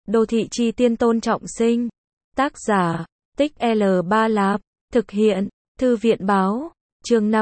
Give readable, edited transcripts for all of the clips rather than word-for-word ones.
Đô thị chi tiên Tôn Trọng Sinh. Tác giả, Tích L Ba Lạp. Thực hiện, Thư viện Báo. Chương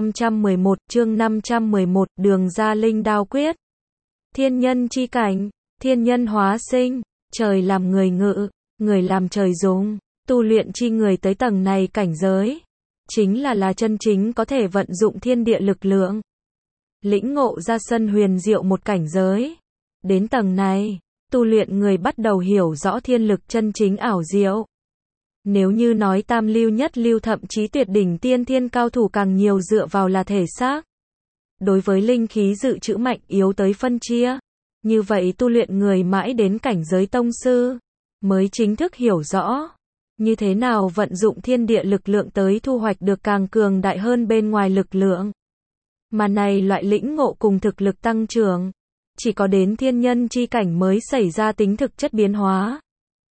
511, Đường ra linh đao quyết. Thiên nhân chi cảnh, thiên nhân hóa sinh, trời làm người ngự, người làm trời dùng. Tu luyện chi người tới tầng này cảnh giới, chính là chân chính có thể vận dụng thiên địa lực lượng. Lĩnh ngộ ra sân huyền diệu một cảnh giới. Đến tầng này, tu luyện người bắt đầu hiểu rõ thiên lực chân chính ảo diệu. Nếu như nói tam lưu nhất lưu thậm chí tuyệt đỉnh tiên thiên cao thủ càng nhiều dựa vào là thể xác. Đối với linh khí dự trữ mạnh yếu tới phân chia. Như vậy tu luyện người mãi đến cảnh giới tông sư, mới chính thức hiểu rõ. Như thế nào vận dụng thiên địa lực lượng tới thu hoạch được càng cường đại hơn bên ngoài lực lượng. Mà này loại lĩnh ngộ cùng thực lực tăng trưởng. Chỉ có đến thiên nhân chi cảnh mới xảy ra tính thực chất biến hóa.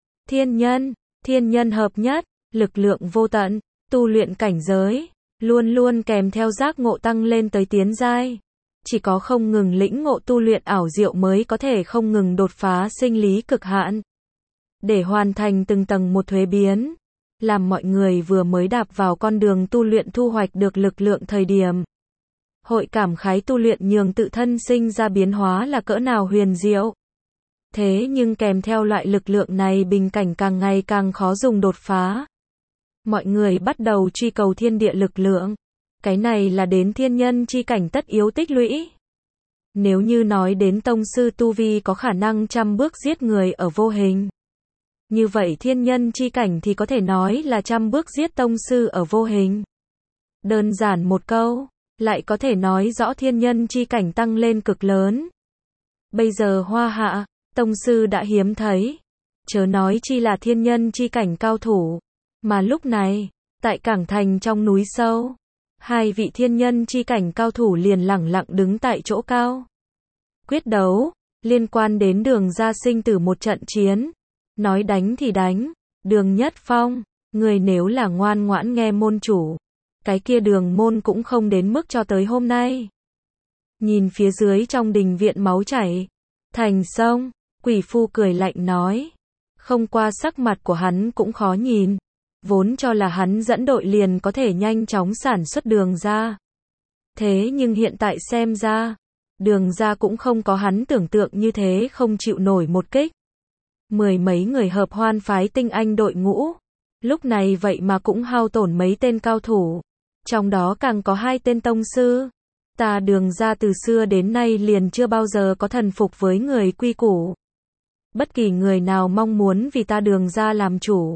Thiên nhân hợp nhất, lực lượng vô tận, tu luyện cảnh giới, luôn luôn kèm theo giác ngộ tăng lên tới tiến giai. Chỉ có không ngừng lĩnh ngộ tu luyện ảo diệu mới có thể không ngừng đột phá sinh lý cực hạn. Để hoàn thành từng tầng một thuế biến, làm mọi người vừa mới đạp vào con đường tu luyện thu hoạch được lực lượng thời điểm. Hội cảm khái tu luyện nhường tự thân sinh ra biến hóa là cỡ nào huyền diệu. Thế nhưng kèm theo loại lực lượng này bình cảnh càng ngày càng khó dùng đột phá. Mọi người bắt đầu truy cầu thiên địa lực lượng. Cái này là đến thiên nhân chi cảnh tất yếu tích lũy. Nếu như nói đến tông sư tu vi có khả năng trăm bước giết người ở vô hình. Như vậy thiên nhân chi cảnh thì có thể nói là trăm bước giết tông sư ở vô hình. Đơn giản một câu, lại có thể nói rõ thiên nhân chi cảnh tăng lên cực lớn. Bây giờ Hoa Hạ, tông sư đã hiếm thấy. Chớ nói chi là thiên nhân chi cảnh cao thủ. Mà lúc này, tại Cảng Thành trong núi sâu, hai vị thiên nhân chi cảnh cao thủ liền lẳng lặng đứng tại chỗ cao. Quyết đấu, liên quan đến Đường ra sinh tử một trận chiến. Nói đánh thì đánh, Đường Nhất Phong, người nếu là ngoan ngoãn nghe môn chủ, cái kia Đường môn cũng không đến mức cho tới hôm nay. Nhìn phía dưới trong đình viện máu chảy thành sông, Quỷ Phu cười lạnh nói. Không qua sắc mặt của hắn cũng khó nhìn. Vốn cho là hắn dẫn đội liền có thể nhanh chóng sản xuất Đường ra. Thế nhưng hiện tại xem ra, Đường ra cũng không có hắn tưởng tượng như thế, không chịu nổi một kích. Mười mấy người hợp hoan phái tinh anh đội ngũ. Lúc này vậy mà cũng hao tổn mấy tên cao thủ. Trong đó càng có hai tên tông sư. Ta Đường ra từ xưa đến nay liền chưa bao giờ có thần phục với người quy củ. Bất kỳ người nào mong muốn vì ta Đường ra làm chủ,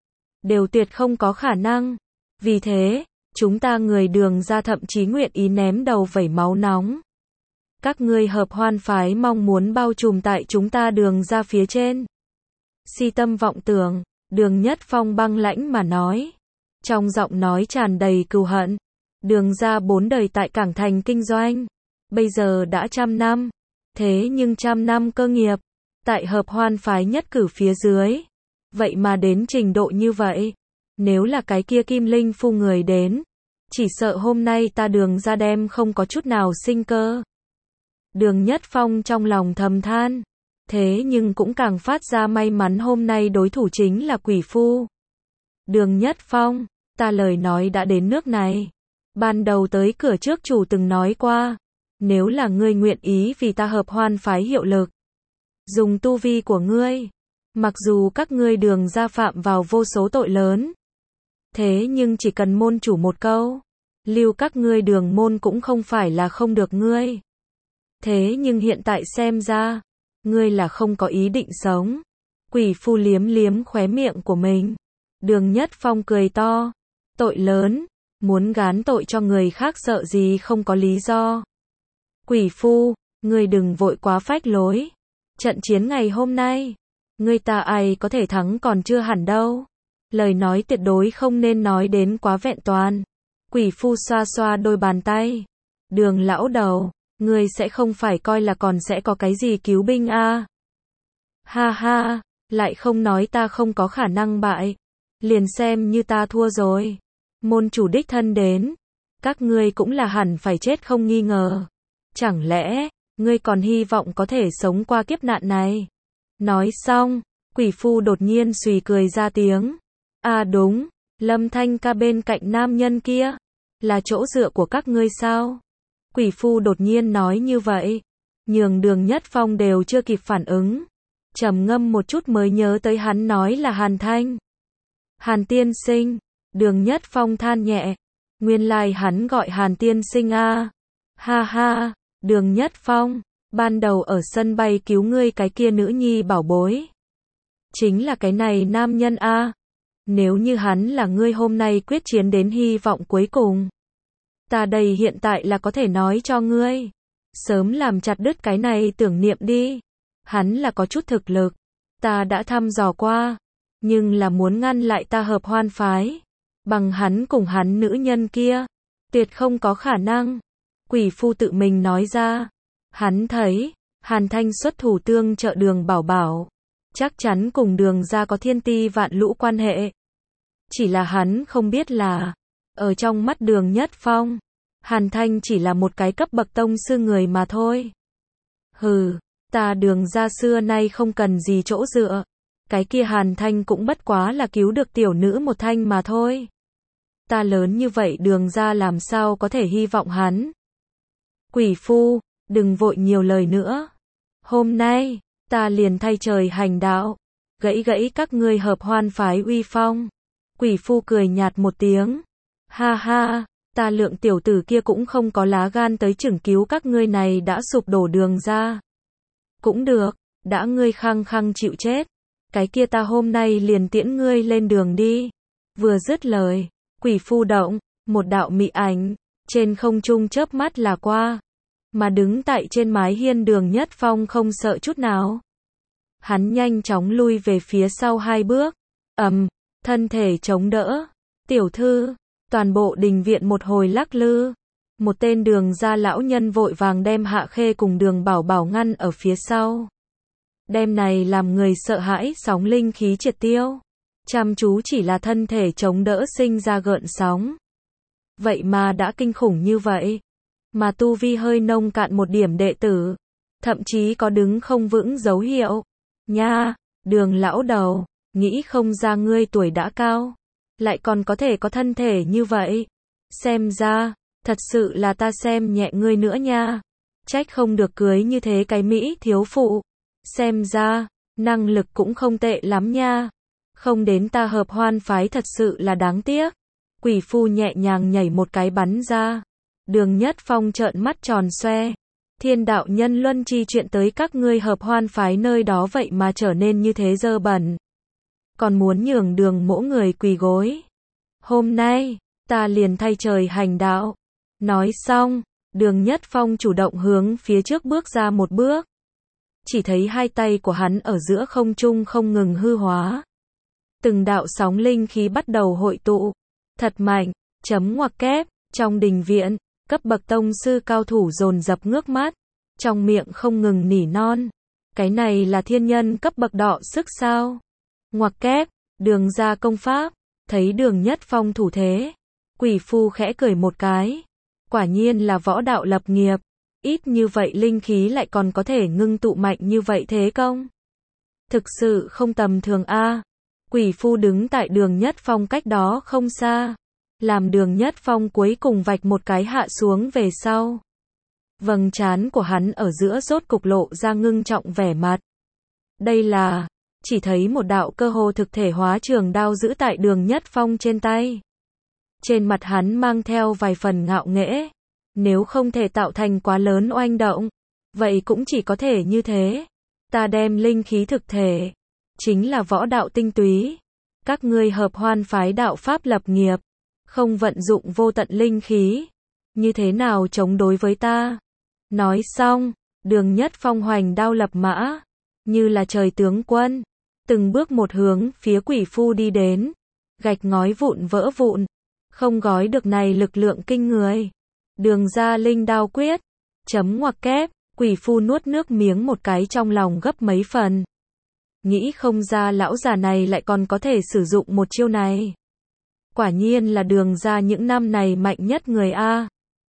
đều tuyệt không có khả năng. Vì thế, chúng ta người Đường ra thậm chí nguyện ý ném đầu vẩy máu nóng. Các ngươi hợp hoan phái mong muốn bao trùm tại chúng ta Đường ra phía trên. Si tâm vọng tưởng, Đường Nhất Phong băng lãnh mà nói. Trong giọng nói tràn đầy cừu hận. Đường ra 4 đời tại Cảng Thành kinh doanh. Bây giờ đã 100 năm. Thế nhưng 100 năm cơ nghiệp. Tại hợp hoan phái nhất cử phía dưới. Vậy mà đến trình độ như vậy. Nếu là cái kia Kim Linh Phu người đến. Chỉ sợ hôm nay ta Đường ra đem không có chút nào sinh cơ. Đường Nhất Phong trong lòng thầm than. Thế nhưng cũng càng phát ra may mắn hôm nay đối thủ chính là Quỷ Phu. Đường Nhất Phong, ta lời nói đã đến nước này. Ban đầu tới cửa trước chủ từng nói qua. Nếu là ngươi nguyện ý vì ta hợp hoan phái hiệu lực. Dùng tu vi của ngươi. Mặc dù các ngươi Đường ra phạm vào vô số tội lớn. Thế nhưng chỉ cần môn chủ một câu. Lưu các ngươi Đường môn cũng không phải là không được ngươi. Thế nhưng hiện tại xem ra. Ngươi là không có ý định sống. Quỷ Phu liếm liếm khóe miệng của mình. Đường Nhất Phong cười to. Tội lớn. Muốn gán tội cho người khác sợ gì không có lý do. Quỷ Phu, ngươi đừng vội quá phách lối. Trận chiến ngày hôm nay, ngươi ta ai có thể thắng còn chưa hẳn đâu. Lời nói tuyệt đối không nên nói đến quá vẹn toàn. Quỷ Phu xoa xoa đôi bàn tay. Đường lão đầu, ngươi sẽ không phải coi là còn sẽ có cái gì cứu binh à? Ha ha, lại không nói ta không có khả năng bại. Liền xem như ta thua rồi. Môn chủ đích thân đến. Các ngươi cũng là hẳn phải chết không nghi ngờ. Chẳng lẽ, ngươi còn hy vọng có thể sống qua kiếp nạn này? Nói xong, Quỷ phu đột nhiên xùy cười ra tiếng. À đúng, Lâm Thanh ca bên cạnh nam nhân kia, là chỗ dựa của các ngươi sao? Quỷ phu đột nhiên nói như vậy, nhường Đường Nhất Phong đều chưa kịp phản ứng. Trầm ngâm một chút mới nhớ tới hắn nói là Hàn Thanh. Hàn tiên sinh, Đường Nhất Phong than nhẹ. Nguyên lai hắn gọi Hàn tiên sinh a. Ha ha, Đường Nhất Phong, ban đầu ở sân bay cứu ngươi cái kia nữ nhi bảo bối. Chính là cái này nam nhân a. Nếu như hắn là ngươi hôm nay quyết chiến đến hy vọng cuối cùng. Ta đây hiện tại là có thể nói cho ngươi. Sớm làm chặt đứt cái này tưởng niệm đi. Hắn là có chút thực lực. Ta đã thăm dò qua. Nhưng là muốn ngăn lại ta hợp hoan phái. Bằng hắn cùng hắn nữ nhân kia. Tuyệt không có khả năng. Quỷ phu tự mình nói ra. Hắn thấy, Hàn Thanh xuất thủ tương trợ Đường Bảo Bảo. Chắc chắn cùng Đường gia có thiên ti vạn lũ quan hệ. Chỉ là hắn không biết là, ở trong mắt Đường Nhất Phong, Hàn Thanh chỉ là một cái cấp bậc tông sư người mà thôi. Hừ, ta Đường gia xưa nay không cần gì chỗ dựa. Cái kia Hàn Thanh cũng bất quá là cứu được tiểu nữ một thanh mà thôi. Ta lớn như vậy Đường gia làm sao có thể hy vọng hắn. Quỷ phu, đừng vội nhiều lời nữa. Hôm nay, ta liền thay trời hành đạo, gãy gãy các ngươi hợp hoan phái uy phong. Quỷ phu cười nhạt một tiếng. Ha ha, ta Lượng tiểu tử kia cũng không có lá gan tới chừng cứu các ngươi này đã sụp đổ Đường ra. Cũng được, đã ngươi khăng khăng chịu chết. Cái kia ta hôm nay liền tiễn ngươi lên đường đi. Vừa dứt lời, quỷ phu động, một đạo mị ảnh, trên không trung chớp mắt là qua. Mà đứng tại trên mái hiên Đường Nhất Phong không sợ chút nào. Hắn nhanh chóng lui về phía sau 2 bước. Thân thể chống đỡ. Tiểu thư, toàn bộ đình viện một hồi lắc lư. Một tên Đường gia lão nhân vội vàng đem Hạ Khê cùng Đường Bảo Bảo ngăn ở phía sau. Đem này làm người sợ hãi sóng linh khí triệt tiêu. Chăm chú chỉ là thân thể chống đỡ sinh ra gợn sóng. Vậy mà đã kinh khủng như vậy. Mà tu vi hơi nông cạn một điểm đệ tử. Thậm chí có đứng không vững dấu hiệu. Nha, Đường lão đầu, nghĩ không ra ngươi tuổi đã cao. Lại còn có thể có thân thể như vậy. Xem ra, thật sự là ta xem nhẹ ngươi nữa nha. Trách không được cưới như thế cái Mỹ thiếu phụ. Xem ra, năng lực cũng không tệ lắm nha. Không đến ta hợp hoan phái thật sự là đáng tiếc. Quỷ phu nhẹ nhàng nhảy một cái bắn ra. Đường Nhất Phong trợn mắt tròn xoe. Thiên đạo nhân luân chi chuyện tới các ngươi hợp hoan phái nơi đó vậy mà trở nên như thế dơ bẩn. Còn muốn nhường Đường mỗ người quỳ gối. Hôm nay, ta liền thay trời hành đạo. Nói xong, Đường Nhất Phong chủ động hướng phía trước bước ra một bước. Chỉ thấy hai tay của hắn ở giữa không trung không ngừng hư hóa. Từng đạo sóng linh khí bắt đầu hội tụ. Thật mạnh, chấm ngoặc kép, trong đình viện, cấp bậc tông sư cao thủ dồn dập ngước mắt. Trong miệng không ngừng nỉ non. Cái này là thiên nhân cấp bậc đọ sức sao? Ngoặc kép, Đường gia công pháp, thấy Đường Nhất Phong thủ thế. Quỷ phu khẽ cười một cái. Quả nhiên là võ đạo lập nghiệp. Ít như vậy linh khí lại còn có thể ngưng tụ mạnh như vậy thế công. Thực sự không tầm thường a. Quỷ phu đứng tại Đường Nhất Phong cách đó không xa. Làm Đường Nhất Phong cuối cùng vạch một cái hạ xuống về sau. Vầng trán của hắn ở giữa rốt cục lộ ra ngưng trọng vẻ mặt. Đây là, chỉ thấy một đạo cơ hồ thực thể hóa trường đao giữ tại Đường Nhất Phong trên tay. Trên mặt hắn mang theo vài phần ngạo nghễ. Nếu không thể tạo thành quá lớn oanh động, vậy cũng chỉ có thể như thế. Ta đem linh khí thực thể, chính là võ đạo tinh túy. Các ngươi hợp hoan phái đạo pháp lập nghiệp, không vận dụng vô tận linh khí. Như thế nào chống đối với ta? Nói xong, Đường Nhất Phong hoành đao lập mã, như là trời tướng quân. Từng bước một hướng phía quỷ phu đi đến. Gạch ngói vụn vỡ vụn, không gói được này lực lượng kinh người. Đường gia linh đao quyết, chấm ngoặc kép, quỷ phu nuốt nước miếng một cái trong lòng gấp mấy phần. Nghĩ không ra lão già này lại còn có thể sử dụng một chiêu này. Quả nhiên là Đường gia những năm này mạnh nhất người a.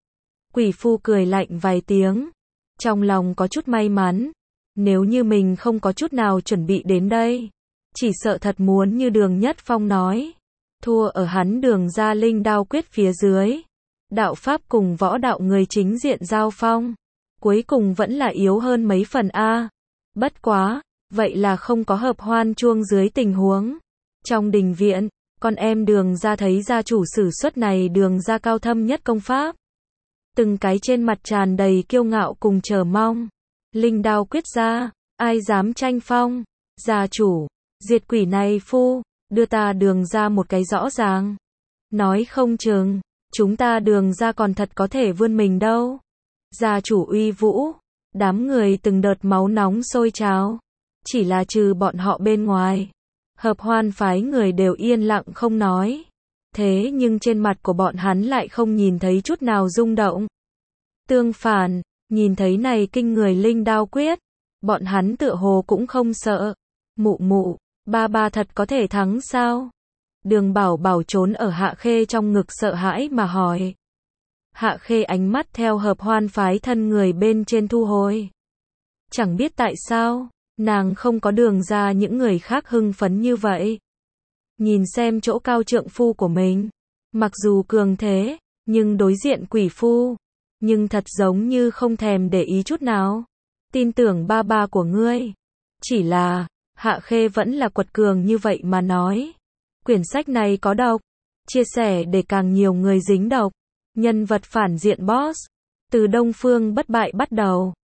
Quỷ phu cười lạnh vài tiếng, trong lòng có chút may mắn. Nếu như mình không có chút nào chuẩn bị đến đây, chỉ sợ thật muốn như Đường Nhất Phong nói, thua ở hắn Đường gia linh đao quyết phía dưới. Đạo pháp cùng võ đạo người chính diện giao phong, cuối cùng vẫn là yếu hơn mấy phần a. Bất quá, vậy là không có hợp hoan chuông dưới tình huống. Trong đình viện, con em Đường gia thấy gia chủ sử xuất này Đường gia cao thâm nhất công pháp. Từng cái trên mặt tràn đầy kiêu ngạo cùng chờ mong. Linh đao quyết ra, ai dám tranh phong? Gia chủ, diệt quỷ này phu, đưa ta Đường gia một cái rõ ràng. Nói không chừng, chúng ta Đường gia còn thật có thể vươn mình đâu. Gia chủ uy vũ, đám người từng đợt máu nóng sôi trào. Chỉ là trừ bọn họ bên ngoài, hợp hoan phái người đều yên lặng không nói. Thế nhưng trên mặt của bọn hắn lại không nhìn thấy chút nào rung động. Tương phản, nhìn thấy này kinh người linh đao quyết, bọn hắn tựa hồ cũng không sợ. Mụ mụ, ba thật có thể thắng sao? Đường Bảo Bảo trốn ở Hạ Khê trong ngực sợ hãi mà hỏi. Hạ Khê ánh mắt theo hợp hoan phái thân người bên trên thu hồi. Chẳng biết tại sao, nàng không có Đường ra những người khác hưng phấn như vậy. Nhìn xem chỗ cao trượng phu của mình, mặc dù cường thế, nhưng đối diện quỷ phu, nhưng thật giống như không thèm để ý chút nào. Tin tưởng ba của ngươi. Chỉ là, Hạ Khê vẫn là quật cường như vậy mà nói. Quyển sách này có độc, chia sẻ để càng nhiều người dính độc. Nhân vật phản diện boss, từ Đông Phương bất bại bắt đầu.